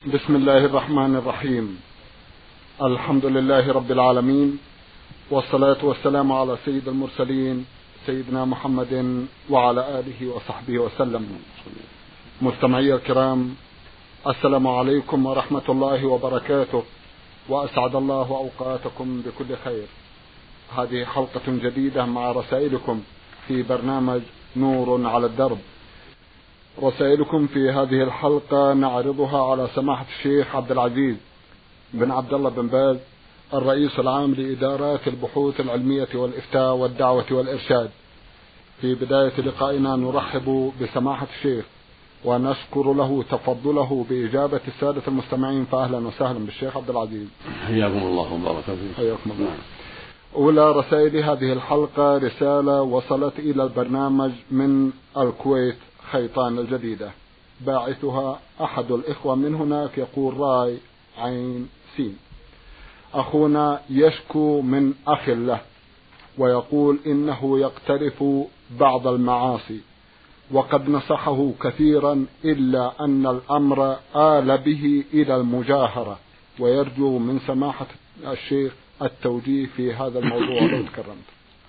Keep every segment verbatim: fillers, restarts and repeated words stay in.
بسم الله الرحمن الرحيم. الحمد لله رب العالمين، والصلاة والسلام على سيد المرسلين سيدنا محمد وعلى آله وصحبه وسلم. مستمعي الكرام، السلام عليكم ورحمة الله وبركاته، وأسعد الله أوقاتكم بكل خير. هذه حلقة جديدة مع رسائلكم في برنامج نور على الدرب. رسائلكم في هذه الحلقة نعرضها على سماحة الشيخ عبد العزيز بن عبد الله بن باز، الرئيس العام لإدارات البحوث العلمية والإفتاء والدعوة والإرشاد. في بداية لقائنا نرحب بسماحة الشيخ ونشكر له تفضله بإجابة السادة المستمعين، فأهلا وسهلا بالشيخ عبد العزيز. حياكم الله وبارك فيكم. حياكم الله. أولى رسائل هذه الحلقة رسالة وصلت إلى البرنامج من الكويت خيطان الجديدة، باعثها أحد الإخوة من هناك يقول راي عين سين. أخونا يشكو من أخ له ويقول إنه يقترف بعض المعاصي وقد نصحه كثيرا، إلا أن الأمر آل به إلى المجاهرة، ويرجو من سماحة الشيخ التوجيه في هذا الموضوع لو تكرمت.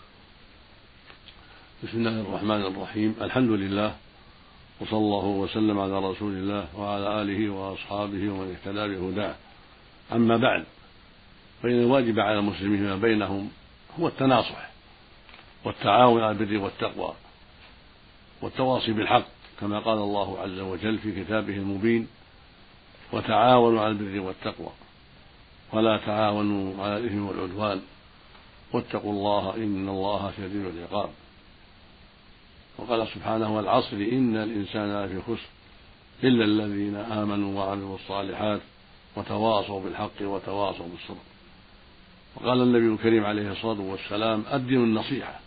بسم الله الرحمن الرحيم. الحمد لله، وصلى الله وسلم على رسول الله وعلى آله وأصحابه ومن اهتدى بهداه. أما بعد، فإن الواجب على المسلمين ما بينهم هو التناصح والتعاون على البر والتقوى والتواصي بالحق، كما قال الله عز وجل في كتابه المبين: وتعاونوا على البر والتقوى ولا تعاونوا على الإثم والعدوان واتقوا الله إن الله شديد العقاب. وقال سبحانه: والعصر إن الإنسان لفي خسر إلا الذين آمنوا وعملوا الصالحات وتواصوا بالحق وتواصوا بالصبر. وقال النبي الكريم عليه الصلاة والسلام: الدين النصيحة.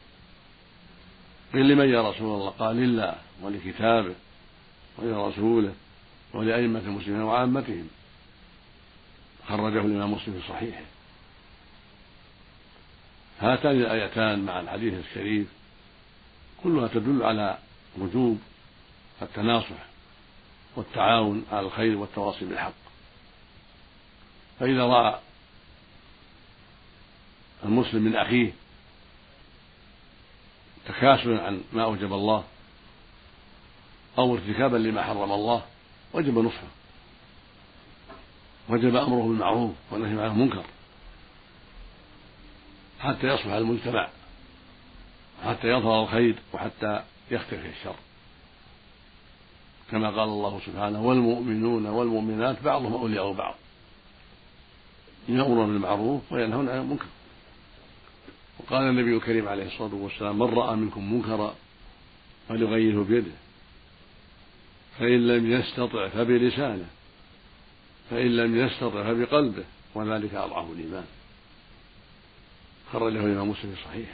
قيل: لمن يا رسول الله؟ قال: لله ولكتابه ولرسوله ولأئمة المسلمين وعامتهم. خرجه الإمام مسلم في صحيحه. هاتان الآيتان مع الحديث الشريف كلها تدل على وجوب التناصح والتعاون على الخير والتواصي بالحق. فإذا رأى المسلم من أخيه تكاسلا عن ما أوجب الله أو ارتكابا لما حرم الله وجب نصحه، وجب أمره بالمعروف والنهي عن المنكر حتى يصلح المجتمع، حتى يظهر الخير وحتى يختفي الشر، كما قال الله سبحانه: والمؤمنون والمؤمنات بعضهم أولياء بعض يأمرون بالمعروف وينهون عن المنكر. وقال النبي الكريم عليه الصلاة والسلام: من رأى منكم منكرا فليغيره بيده، فإن لم يستطع فبلسانه، فإن لم يستطع فبقلبه، وذلك أضعف الإيمان. خرجه الإمام مسلم في صحيحه.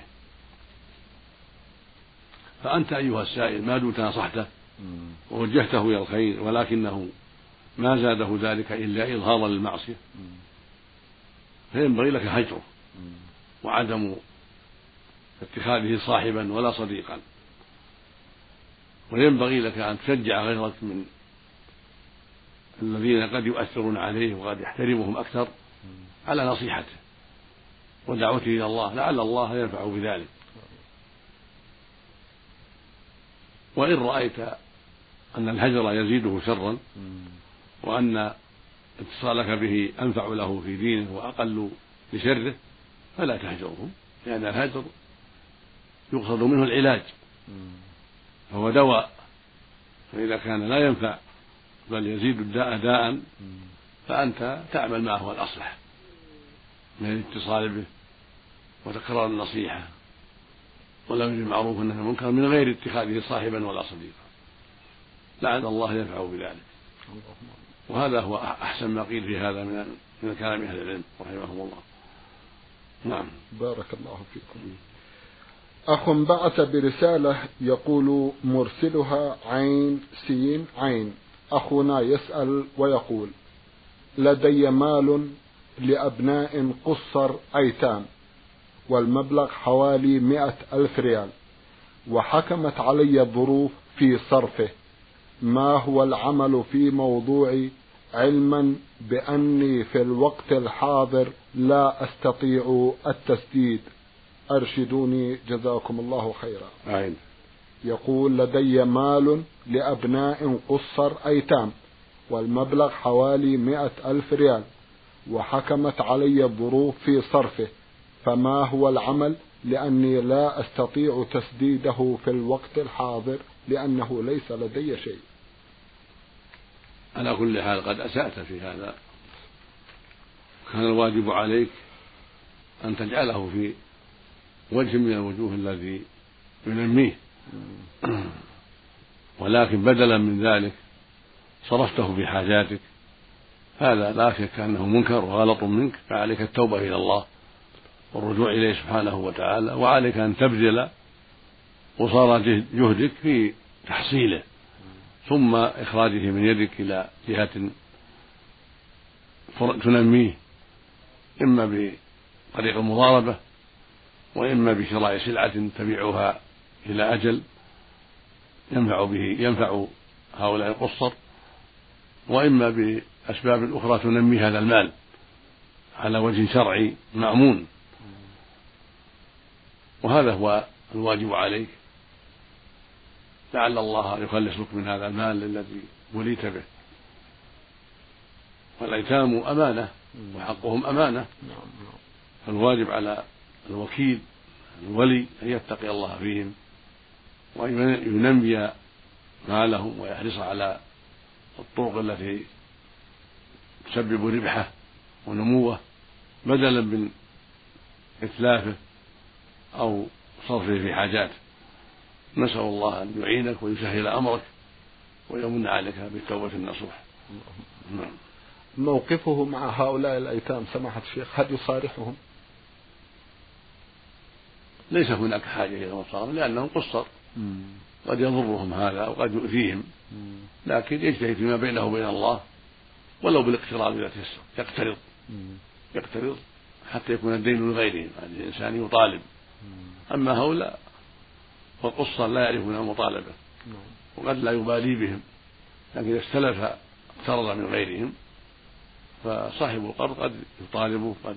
فأنت أيها السائل ما دمت نصحته ووجهته إلى الخير ولكنه ما زاده ذلك إلا إظهارا للمعصية، فينبغي لك هجره وعدم اتخاذه صاحبا ولا صديقا، وينبغي لك أن تشجع غيرك من الذين قد يؤثرون عليه وقد يحترمهم أكثر على نصيحته ودعوته إلى الله، لعل الله ينفع بذلك. وإن رأيت أن الهجر يزيده شرا وأن اتصالك به أنفع له في دينه وأقل لشره فلا تهجره، لأن الهجر يقصد منه العلاج، فهو دواء، فإذا كان لا ينفع بل يزيد الداء داء فأنت تعمل ما هو الأصلح من الاتصال به وتكرار النصيحة والأمر بالمعروف والنهي عن المنكر من غير اتخاذه صاحبا ولا صديقا، لعل الله ينفع بذلك. وهذا هو أحسن ما قيل في هذا من من كلام أهل العلم رحمهم الله. نعم. بارك الله فيكم. أخ بعث برسالة يقول مرسلها عين سين عين. أخونا يسأل ويقول: لدي مال لأبناء قصر أيتام والمبلغ حوالي مئة ألف ريال، وحكمت علي الظروف في صرفه، ما هو العمل في موضوع علما بأني في الوقت الحاضر لا أستطيع التسديد، أرشدوني جزاكم الله خيرا. عين. يقول: لدي مال لأبناء قصر أيتام والمبلغ حوالي مئة ألف ريال، وحكمت علي الظروف في صرفه، فما هو العمل لأني لا أستطيع تسديده في الوقت الحاضر لأنه ليس لدي شيء؟ على كل حال قد أسأت في هذا، كان الواجب عليك أن تجعله في وجه من الوجوه الذي ينميه، ولكن بدلا من ذلك صرفته في حاجاتك، هذا لا شك أنه منكر وغلط منك، فعليك التوبة إلى الله والرجوع إليه سبحانه وتعالى، وعليك أن تبذل قصارى جهدك في تحصيله ثم إخراجه من يدك إلى جهة تنميه، إما بطريق المضاربة، وإما بشراء سلعة تبيعها إلى أجل ينفع به ينفع هؤلاء القصر، وإما بأسباب أخرى تنمي هذا المال على وجه شرعي مأمون. وهذا هو الواجب عليك، لعل الله يخلصك من هذا المال الذي وليت به، والأيتام أمانة وحقهم أمانة، فالواجب على الوكيل الولي أن يتقي الله فيهم وأن ينمي مالهم ويحرص على الطرق التي تسبب ربحه ونموه بدلا من إتلافه أو صرفه في حاجاته. نسأل الله أن يعينك ويسهل أمرك ويمن عليك بالتوبة النصوح. موقفه مع هؤلاء الأيتام سماحة الشيخ، هل يصارحهم؟ ليس هناك حاجة إلى المصارحة لأنهم قصر، قد يضرهم هذا وقد يؤذيهم، لكن يجتهد فيما بينه وبين الله ولو بالاقتراض إذا تيسر، يقترض يقترض حتى يكون الدين لغيرهم، يعني الإنسان يطالب. أما هؤلاء فالقصر لا يعرفون المطالبة وقد لا يبالي بهم، لكن إذا استلف اقترض من غيرهم فصاحب القرض قد يطالبه، قد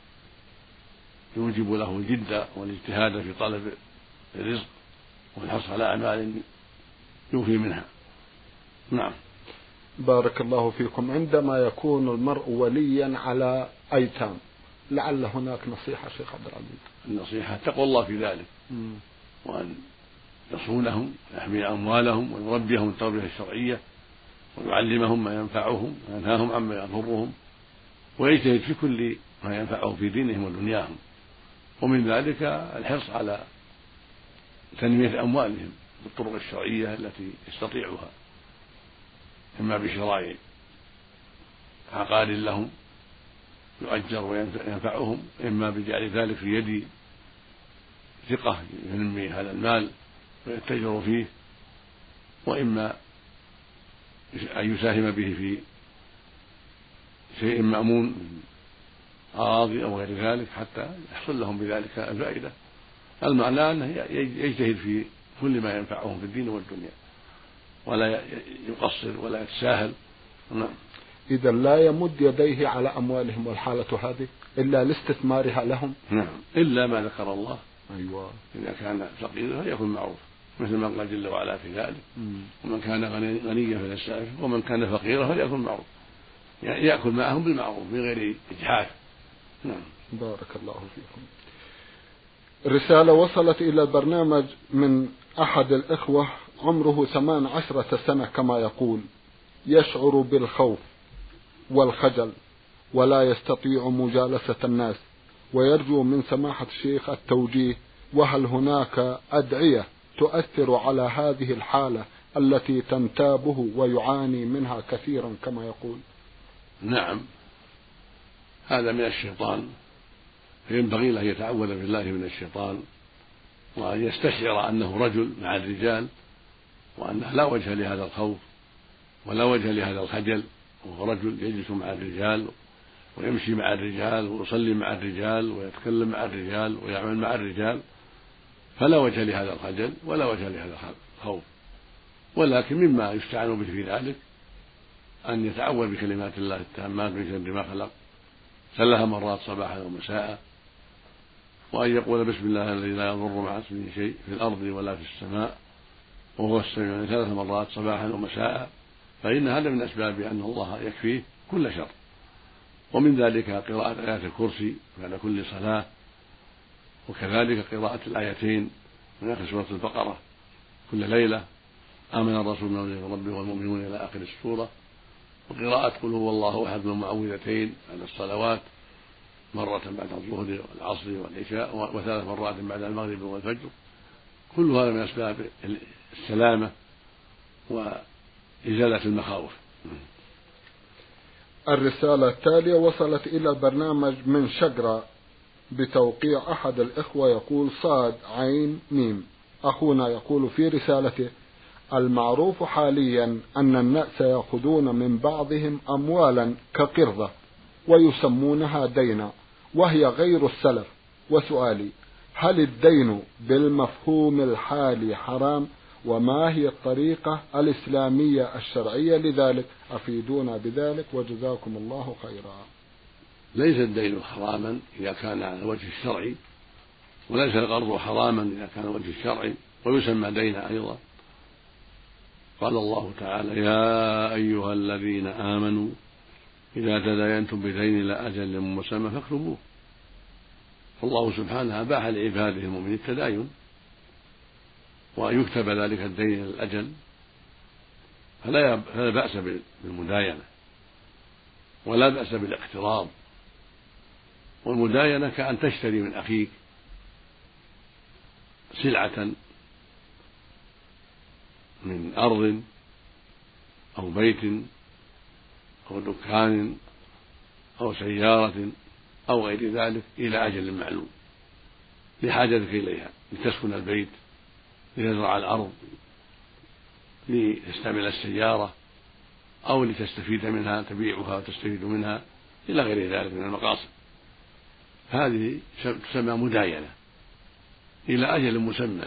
يوجب له الجد والاجتهاد في طلب الرزق والحرص على أعمال يوفي منها. نعم. بارك الله فيكم. عندما يكون المرء وليا على أيتام، لعل هناك نصيحة شيخ عبد العزيز؟ النصيحة تقوى الله في ذلك، م. وأن يصونهم ويحمي أموالهم ويربيهم التربية الشرعية ويعلمهم ما ينفعهم وينهاهم عما يضرهم، ويجتهد في كل ما ينفعهم في دينهم ودنياهم، ومن ذلك الحرص على تنمية أموالهم بالطرق الشرعية التي يستطيعها، إما بشراء عقار لهم يؤجر وينفعهم، إما بجعل ذلك في يد ثقة ينمي هذا المال ويتجر فيه، وإما أن يساهم به في شيء مأمون من أراضي أو غير ذلك حتى يحصل لهم بذلك الفائدة. المعنى أنه يجتهد في كل ما ينفعهم في الدين والدنيا ولا يقصر ولا يتساهل. نعم. إذا لا يمد يديه على أموالهم والحالة هذه إلا لاستثمارها لهم. نعم، إلا ما ذكر الله. أيوة. إذا كان فقيرا فليكن معروف مثل ما قال جل وعلا في ذلك، ومن كان غنيا فليستعفف ومن كان فقيرا فليكن معروف، يعني يأكل معهم بالمعروف من غير إجحاف. نعم. بارك الله فيكم. رسالة وصلت إلى البرنامج من أحد الإخوة عمره ثمان عشرة سنة كما يقول، يشعر بالخوف والخجل ولا يستطيع مجالسة الناس، ويرجو من سماحة الشيخ التوجيه، وهل هناك أدعية تؤثر على هذه الحالة التي تنتابه ويعاني منها كثيرا كما يقول؟ نعم، هذا من الشيطان، فينبغي له يتعوذ بالله من الشيطان وأن يستشعر أنه رجل مع الرجال، وأنه لا وجه لهذا الخوف ولا وجه لهذا الخجل، وهو رجل يجلس مع الرجال ويمشي مع الرجال ويصلي مع الرجال ويتكلم مع الرجال ويعمل مع الرجال، فلا وجه لهذا الخجل ولا وجه لهذا الخوف، ولكن مما يستعان به في ذلك أن يتعوذ بكلمات الله التامات من شر ما خلق ثلاث مرات صباحا ومساء، وأن يقول بسم الله الذي لا يضر مع اسمه شيء في الأرض ولا في السماء وهو السميع ثلاث مرات صباحا ومساء، فإن هذا من أسباب أن الله يكفيه كل شر. ومن ذلك قراءة آيات الكرسي بعد كل صلاة، وكذلك قراءة الآيتين من آخر سورة البقرة كل ليلة، آمن الرسول بما ربه والمؤمنون إلى آخر السورة، وقراءة قل هو الله أحد والمعوذتين على الصلوات مرة بعد الظهر والعصر والعشاء وثلاث مرات بعد المغرب والفجر، كل هذا من أسباب السلامة وإزالة المخاوف. الرسالة التالية وصلت إلى البرنامج من شقرة بتوقيع أحد الإخوة يقول صاد عين ميم. أخونا يقول في رسالته: المعروف حاليا أن الناس يأخذون من بعضهم أموالا كقرضة ويسمونها دينا وهي غير السلف، وسؤالي: هل الدين بالمفهوم الحالي حرام؟ وما هي الطريقة الإسلامية الشرعية لذلك؟ أفيدونا بذلك وجزاكم الله خيرا. ليس الدين حراما إذا كان على الوجه الشرعي، وليس القرض حراما إذا كان على الوجه الشرعي، ويسمى دينا أيضا. قال الله تعالى: يا أيها الذين آمنوا إذا تداينتم بدين إلى أجل مسمى فاكتبوه. فالله سبحانه أباح لعباده المؤمنين التداين، وأن يكتب ذلك الدين إلى الأجل، فلا بأس بالمداينة ولا بأس بالاقتراض. والمداينة كأن تشتري من أخيك سلعة من أرض أو بيت أو دكان أو سيارة أو غير ذلك إلى أجل معلوم لحاجتك إليها، لتسكن البيت، لتزرع الأرض، لتستعمل السيارة، أو لتستفيد منها، تبيعها وتستفيد منها إلى غير ذلك من المقاصد. هذه تسمى مداينة إلى أجل مسمى.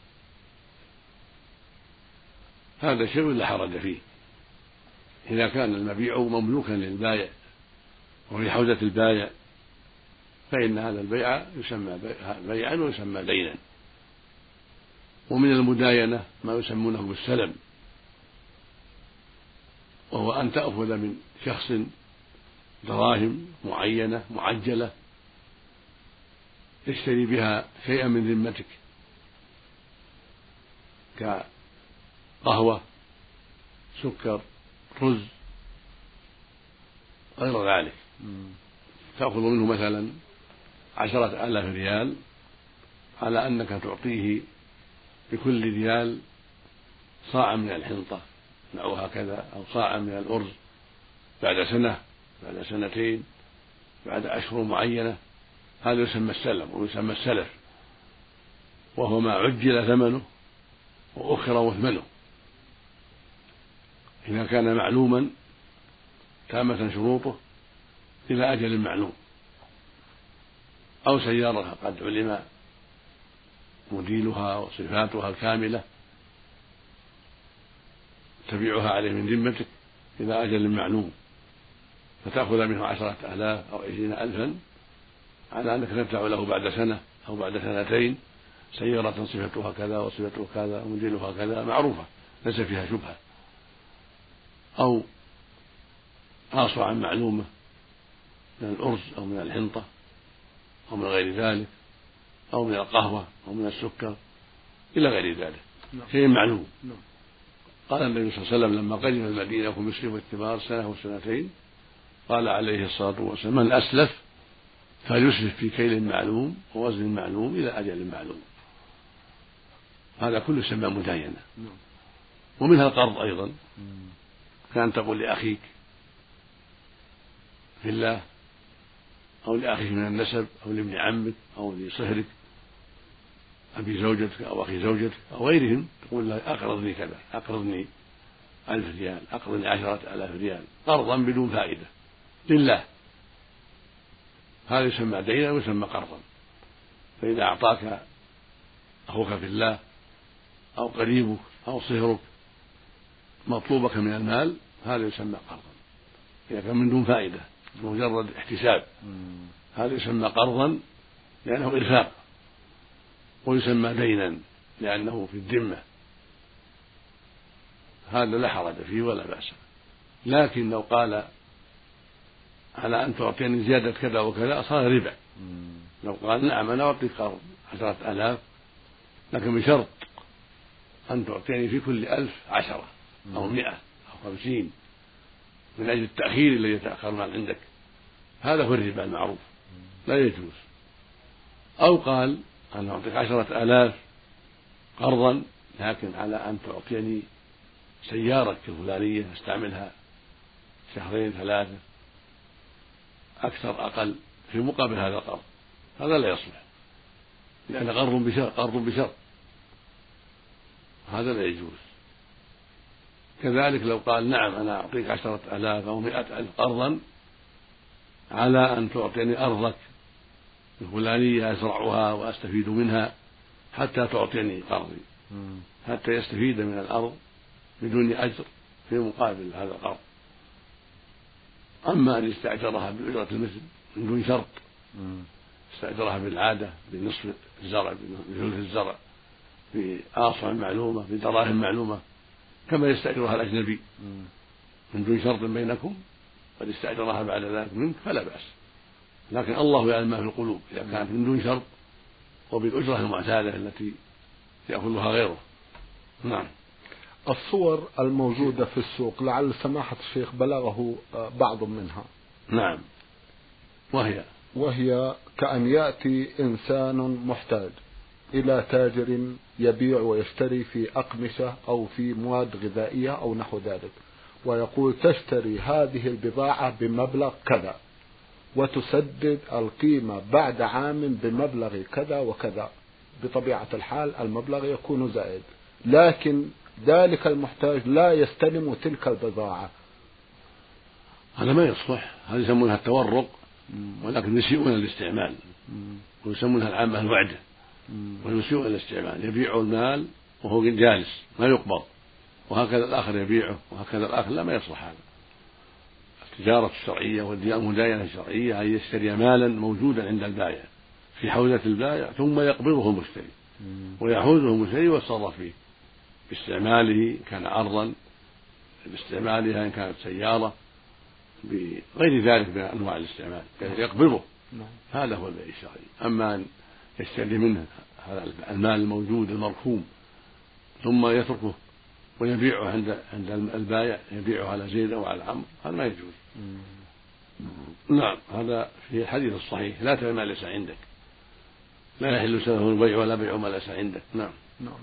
هذا شيء لا حرج فيه إذا كان المبيع مملوكا للبائع وفي حوزة البائع، فإن هذا البيع يسمى بيعا ويسمى دينا. ومن المداينة ما يسمونه بالسلم، وهو أن تأخذ من شخص دراهم معينة معجلة يشتري بها شيئا من ذمتك كقهوة، سكر، رز، غير ذلك. تأخذ منه مثلا عشرة آلاف ريال على أنك تعطيه بكل ريال صاع من الحنطة أو هكذا، أو صاع من الأرز بعد سنة، بعد سنتين، بعد أشهر معينة. هذا يسمى السلم ويسمى السلف، وهو ما عجل ثمنه وأخر مثمنه إذا كان معلوما تامة شروطه إلى أجل معلوم. أو سيارة قد علم موديلها وصفاتها الكاملة تبيعها عليه من ذمتك إلى أجل معلوم، فتأخذ منه عشرة آلاف أو عشرين ألفا على أنك تدفع له بعد سنة أو بعد سنتين سيارة صفتها كذا وصفتها كذا وموديلها كذا معروفة ليس فيها شبهة، أو آصعا معلومة من الأرز أو من الحنطة أو من غير ذلك، أو من القهوة أو من السكر إلى غير ذلك، شيء معلوم. قال النبي صلى الله عليه وسلم لما قدم المدينة وهم يسلموا الثمار سنة وسنتين قال عليه الصلاة والسلام: من أسلف فليسلف في كيل معلوم ووزن معلوم إلى أجل معلوم. هذا كله يسمى مداينة. ومنها القرض أيضا، كان تقول لأخيك في الله أو لأخيك من النسب أو لابن عمك أو لصهرك أبي زوجتك أو أخي زوجتك أو غيرهم، تقول له أقرضني كذا، أقرضني ألف ريال، أقرضني عشرة آلاف ريال، قرضا بدون فائدة لله. هذا يسمى دينا ويسمى قرضا. فإذا أعطاك أخوك في الله أو قريبك أو صهرك مطلوبك من المال هذا يسمى قرضا إذا كان من دون فائدة مجرد احتساب، هذا يسمى قرضا لأنه إرفاق، ويسمى دينا لأنه في الذمة، هذا لا حرج فيه ولا بأس. لكن لو قال على أن تعطيني زيادة كذا وكذا صار ربا. لو قال نعم أنا أعطيك قرض عشرة آلاف لكن بشرط أن تعطيني في كل ألف عشرة أو مئة أو خمسين من أجل التأخير الذي يتأخر المال عندك، هذا هو الربا المعروف لا يجوز. أو قال أنا أعطيك عشرة آلاف قرضا لكن على أن تعطيني سيارة الفلانية استعملها شهرين ثلاثة أكثر أقل في مقابل هذا القرض، هذا لا يصلح لأن قرض بشرط قرض بشرط هذا لا يجوز. كذلك لو قال نعم أنا أعطيك عشرة آلاف أو مئة ألف قرضا على أن تعطيني أرضك الفلانية أزرعها وأستفيد منها حتى تعطيني قرضي، حتى يستفيد من الأرض بدون أجر في مقابل هذا القرض. أما أن يستأجرها بأجرة المثل من دون شرط، استأجرها بالعادة بنصف الزرع بثلث الزرع بآصع معلومة بدراهم معلومة كما يستأجرها الأجنبي من دون شرط بينكم، قد استأجرها بعد ذلك منك فلا بأس. لكن الله يعلم ما في القلوب إذا كانت من دون شرط وبالأجرة المعتادة التي يأخذها غيره. نعم. الصور الموجودة في السوق لعل سماحة الشيخ بلغه بعض منها. نعم. وهي وهي كأن يأتي إنسان محتاج إلى تاجر يبيع ويشتري في أقمشة أو في مواد غذائية أو نحو ذلك، ويقول تشتري هذه البضاعة بمبلغ كذا وتسدد القيمة بعد عام بمبلغ كذا وكذا. بطبيعة الحال المبلغ يكون زائد، لكن ذلك المحتاج لا يستلم تلك البضاعة. هذا ما يصلح، هذا يسمونها التورق، ولكن يسيئون الاستعمال، ويسمونها العامة الوعدة، ويسيئون الاستعمال، يبيع المال وهو جالس ما يقبض، وهكذا الآخر يبيعه وهكذا الآخر، لا ما يصلح هذا. التجارة الشرعية والمداينة الشرعية أن يشتري مالا موجودا عند البائع في حوزة البائع ثم يقبضه المشتري ويحوزه المشتري ويتصرف فيه باستعماله، كان عرضا باستعمالها إن كانت سيارة بغير ذلك من أنواع الاستعمال يقبضه. هذا هو البيع الشرعي. أما أن يشتري منه هذا المال الموجود المركوم ثم يتركه ويبيعه عند عند البائع، يبيعه على زيد أو على عمرو، هذا ما يجوز. نعم. هذا في الحديث الصحيح لا تبع ما ليس عندك، لا يحل سلفه البيع ولا بيع ما ليس عندك. نعم. نعم.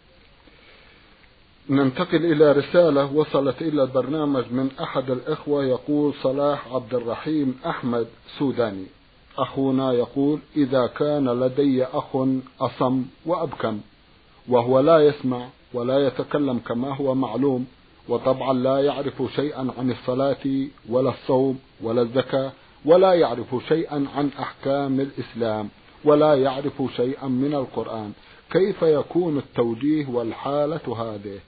ننتقل إلى رسالة وصلت إلى البرنامج من أحد الإخوة يقول صلاح عبد الرحيم أحمد سوداني. أخونا يقول إذا كان لدي أخ أصم وأبكم وهو لا يسمع ولا يتكلم كما هو معلوم، وطبعا لا يعرف شيئا عن الصلاة ولا الصوم ولا الزكاة ولا يعرف شيئا عن أحكام الإسلام ولا يعرف شيئا من القرآن، كيف يكون التوجيه والحالة هذه؟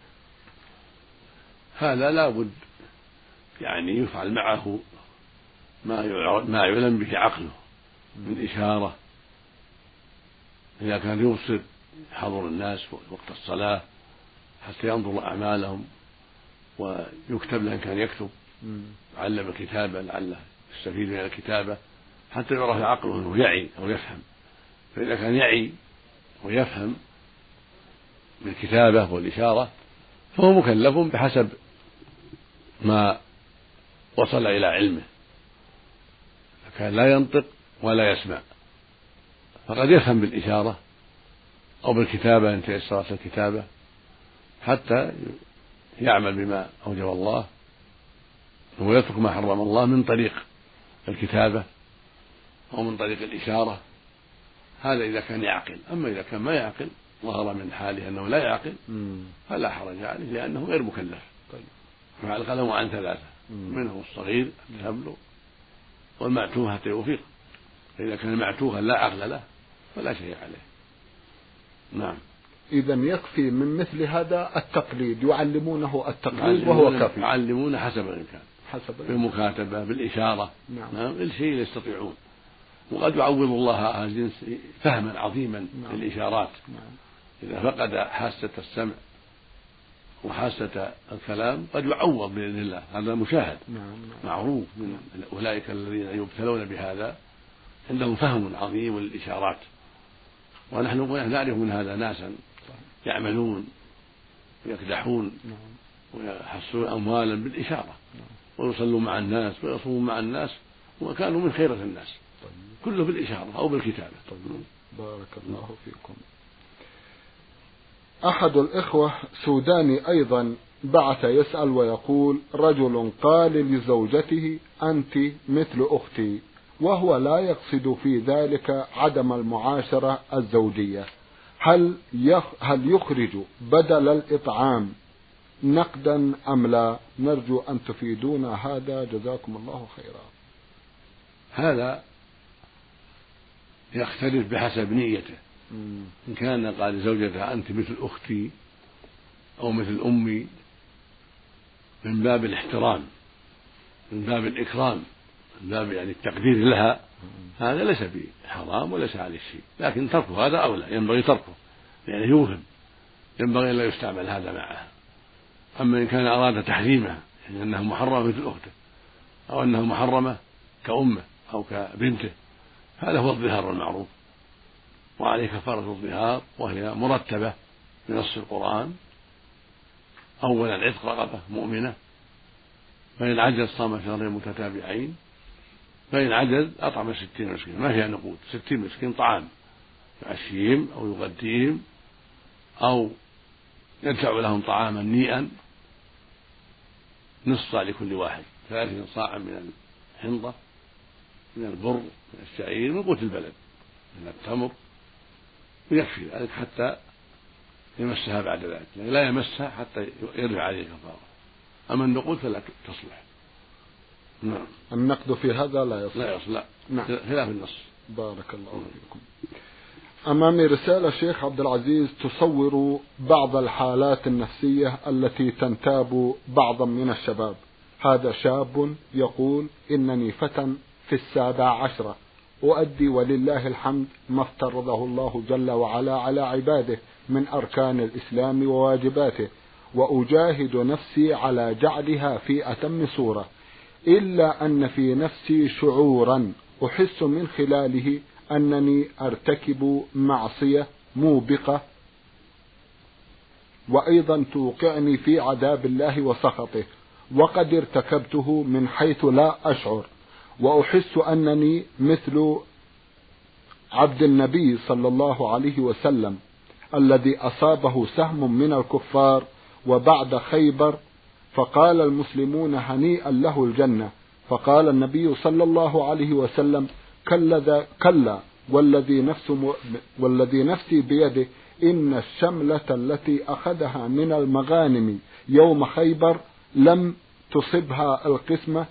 هذا لا بد يعني يفعل معه ما ما يعلم به عقله من إشارة، إذا كان يبصر حضر الناس وقت الصلاة حتى ينظر أعمالهم ويكتب له إن كان يكتب، يعلم الكتابة لعله يستفيد من الكتابة حتى يعرف عقله أنه يعي أو يفهم. فإذا كان يعي ويفهم بالكتابة والإشارة فهو مكلف بحسب ما وصل إلى علمه. فكان لا ينطق ولا يسمع فقد يفهم بالإشارة أو بالكتابة إن تيسرت الكتابة حتى يعمل بما أوجب الله ويترك ما حرم الله من طريق الكتابة أو من طريق الإشارة. هذا إذا كان يعقل. أما إذا كان ما يعقل ظهر من حاله أنه لا يعقل فلا حرج عليه لأنه غير مكلف. مع القلم عن ثلاثة منهم الصغير الهبل والمعتوه حتى يوفق. فإذا كان معتوها لا عقل له فلا شيء عليه. نعم. إذا يكفي من مثل هذا التقليد، يعلمونه التقليد وهو كافي. يعلمونه حسب الإمكان، حسب بالمكاتبة، بالإشارة، نعم. بالشيء اللي يستطيعون. وقد يعوض الله أهل الجنس فهما عظيما نعم. للإشارات. نعم. إذا فقد حاسة السمع وحاسة الكلام قد يعوض بإذن الله، هذا مشاهد. نعم. نعم. معروف من أولئك الذين يبتلون بهذا عندهم فهم عظيم للإشارات، ونحن نعرف من هذا ناسا يعملون ويكدحون ويحصلون أموالا بالإشارة، ويصلون مع الناس ويصومون مع الناس وكانوا من خيرة الناس. كله بالإشارة أو بالكتابة. بارك الله فيكم. أحد الإخوة سوداني أيضا بعث يسأل ويقول: رجل قال لزوجته أنت مثل أختي، وهو لا يقصد في ذلك عدم المعاشرة الزوجية، هل هل يخرج بدل الإطعام نقدا أم لا؟ نرجو أن تفيدونا هذا جزاكم الله خيرا. هذا يختلف بحسب نيته. إن كان قال لزوجته أنت مثل أختي أو مثل أمي من باب الاحترام، من باب الإكرام، من باب يعني التقدير لها، هذا ليس فيه حرام وليس عليه شيء، لكن تركه هذا أولى، ينبغي تركه يعني يوهم، ينبغي أن لا يستعمل هذا معه. أما إن كان أراد تحريمه، يعني أنها محرمة مثل أخته أو أنها محرمة كأمه أو كبنته، هذا هو الظهار المعروف، وعليه كفارة الظهار، وهي مرتبة بنص القرآن: أولا عتق رقبة مؤمنة، فإن عجز صام شهرين متتابعين، فإن عجز أطعم ستين مسكين، ما فيها نقود، ستين مسكين طعام يعشيهم أو يغديهم أو يدفع لهم طعاما نيئا نصف لكل واحد، ثلاثين صاعا من الحنطة، من البر، من الشعير، من قوت البلد، من التمر، ويكفي ذلك حتى يمسها بعد ذلك، يعني لا يمسها حتى يرجع عليه كفارة. أما النقود فلا تصلح. نعم. النقد في هذا لا يصلح. لا يصلح. نعم. خلاف النص. بارك الله فيكم. أمامي رسالة شيخ عبد العزيز تصور بعض الحالات النفسية التي تنتاب بعضا من الشباب. هذا شاب يقول: إنني فتى في السابع عشرة، أؤدي ولله الحمد ما افترضه الله جل وعلا على عباده من أركان الإسلام وواجباته، وأجاهد نفسي على جعلها في أتم صورة، إلا أن في نفسي شعورا أحس من خلاله أنني أرتكب معصية موبقة، وأيضا توقعني في عذاب الله وسخطه، وقد ارتكبته من حيث لا أشعر، وأحس أنني مثل عبد النبي صلى الله عليه وسلم الذي أصابه سهم من الكفار وبعد خيبر فقال المسلمون هنيئا له الجنة، فقال النبي صلى الله عليه وسلم: كلا كلا والذي نفس والذي نفسي بيده إن الشملة التي أخذها من المغانم يوم خيبر لم تصبها القسمة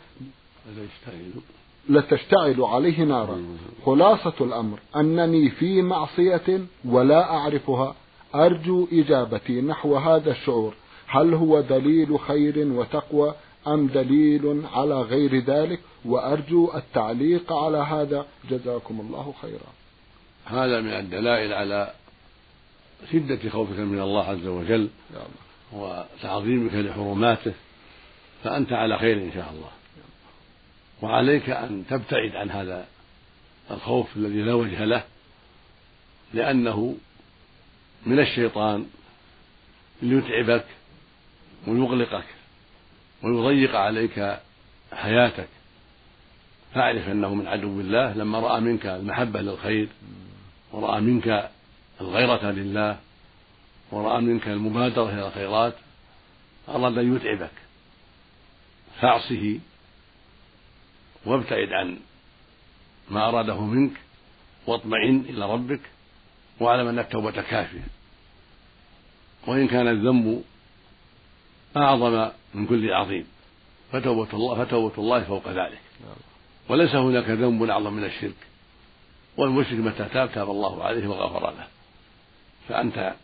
لتشتعل عليه نارا. خلاصة الأمر أنني في معصية ولا أعرفها، أرجو إجابتي نحو هذا الشعور، هل هو دليل خير وتقوى أم دليل على غير ذلك؟ وأرجو التعليق على هذا جزاكم الله خيرا. هذا من الدلائل على شدة خوفك من الله عز وجل وتعظيمك لحرماته، فأنت على خير إن شاء الله. وعليك أن تبتعد عن هذا الخوف الذي لا وجه له، لأنه من الشيطان ليتعبك ويغلقك ويضيق عليك حياتك. فاعرف أنه من عدو الله لما رأى منك المحبة للخير، ورأى منك الغيرة لله، ورأى منك المبادرة إلى الخيرات، أراد أن يتعبك، فاعصه وابتعد عن ما أراده منك، واطمئن إلى ربك، واعلم أن التوبة كافية، وإن كان الذنب أعظم من كل عظيم فتوبة الله فتوبة الله فوق ذلك، وليس هناك ذنب أعظم من الشرك، والمشرك متى تاب تاب الله عليه وغفر له. فأنت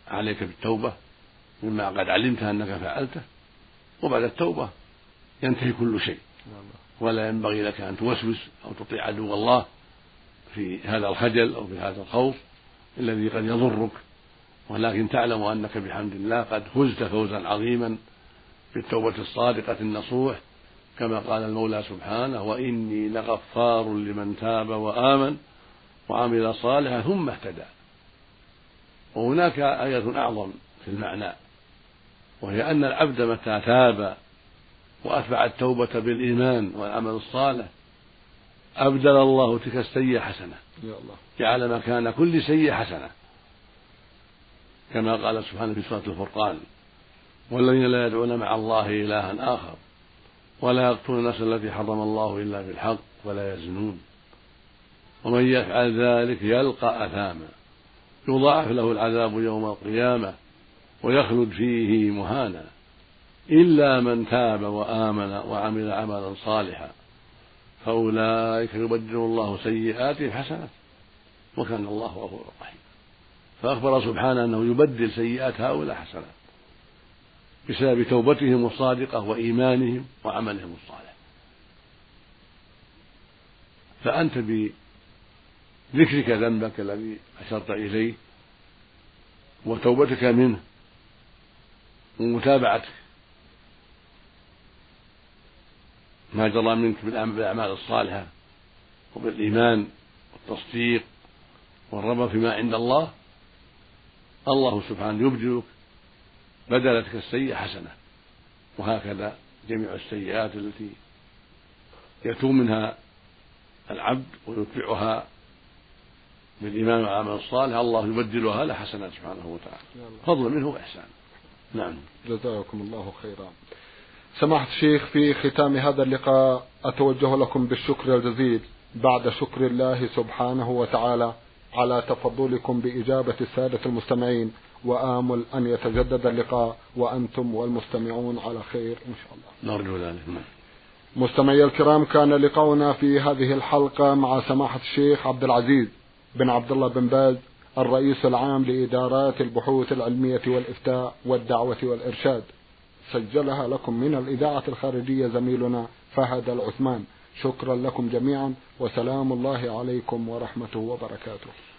عليك بالتوبة مما قد علمت أنك فعلته، وبعد التوبة ينتهي كل شيء، ولا ينبغي لك أن توسوس أو تطيع عدو الله في هذا الخجل أو في هذا الخوف الذي قد يضرك، ولكن تعلم أنك بحمد الله قد فزت فوزا عظيما بالتوبة الصادقة النصوح، كما قال المولى سبحانه: وإني لغفار لمن تاب وآمن وعمل صالحا ثم اهتدى. وهناك آية أعظم في المعنى، وهي أن العبد متى تاب وأتبع التوبة بالإيمان والعمل الصالح أبدل الله تلك السيئة حسنة، جعل مكان كل سيئة حسنة، كما قال سبحانه في سورة الفرقان: والذين لا يدعون مع الله إلها آخر ولا يقتلون النفس التي حرم الله إلا بالحق ولا يزنون ومن يفعل ذلك يلقى أثاما يضاعف له العذاب يوم القيامة ويخلد فيه مهانا إلا من تاب وآمن وعمل عملا صالحا فأولئك يبدل الله سيئاتهم حسنات وكان الله غفورا رحيما. فأخبر سبحانه أنه يبدل سيئات هؤلاء حسنات بسبب توبتهم الصادقة وإيمانهم وعملهم الصالح. فأنت بذكرك ذنبك الذي أشرت إليه وتوبتك منه ومتابعتك ما جرى منك بالأعمال الصالحة وبالإيمان والتصديق والرغبة فيما عند الله، الله سبحانه يبدلك بدلتك السيئة حسنة. وهكذا جميع السيئات التي يتوب منها العبد ويتبعها بالإيمان والعمل الصالح الله يبدلها له حسنات سبحانه وتعالى، فضل منه وإحسان. نعم، جزاكم الله خيرا. سماحة الشيخ، في ختام هذا اللقاء أتوجه لكم بالشكر الجزيل بعد شكر الله سبحانه وتعالى على تفضلكم بإجابة السادة المستمعين، وآمل أن يتجدد اللقاء وأنتم والمستمعون على خير إن شاء الله. نرجو ذلك. مستمعي الكرام، كان لقاؤنا في هذه الحلقة مع سماحة الشيخ عبد العزيز بن عبد الله بن باز، الرئيس العام لإدارات البحوث العلمية والإفتاء والدعوة والإرشاد. سجلها لكم من الإذاعة الخارجية زميلنا فهد العثمان. شكرا لكم جميعا، وسلام الله عليكم ورحمته وبركاته.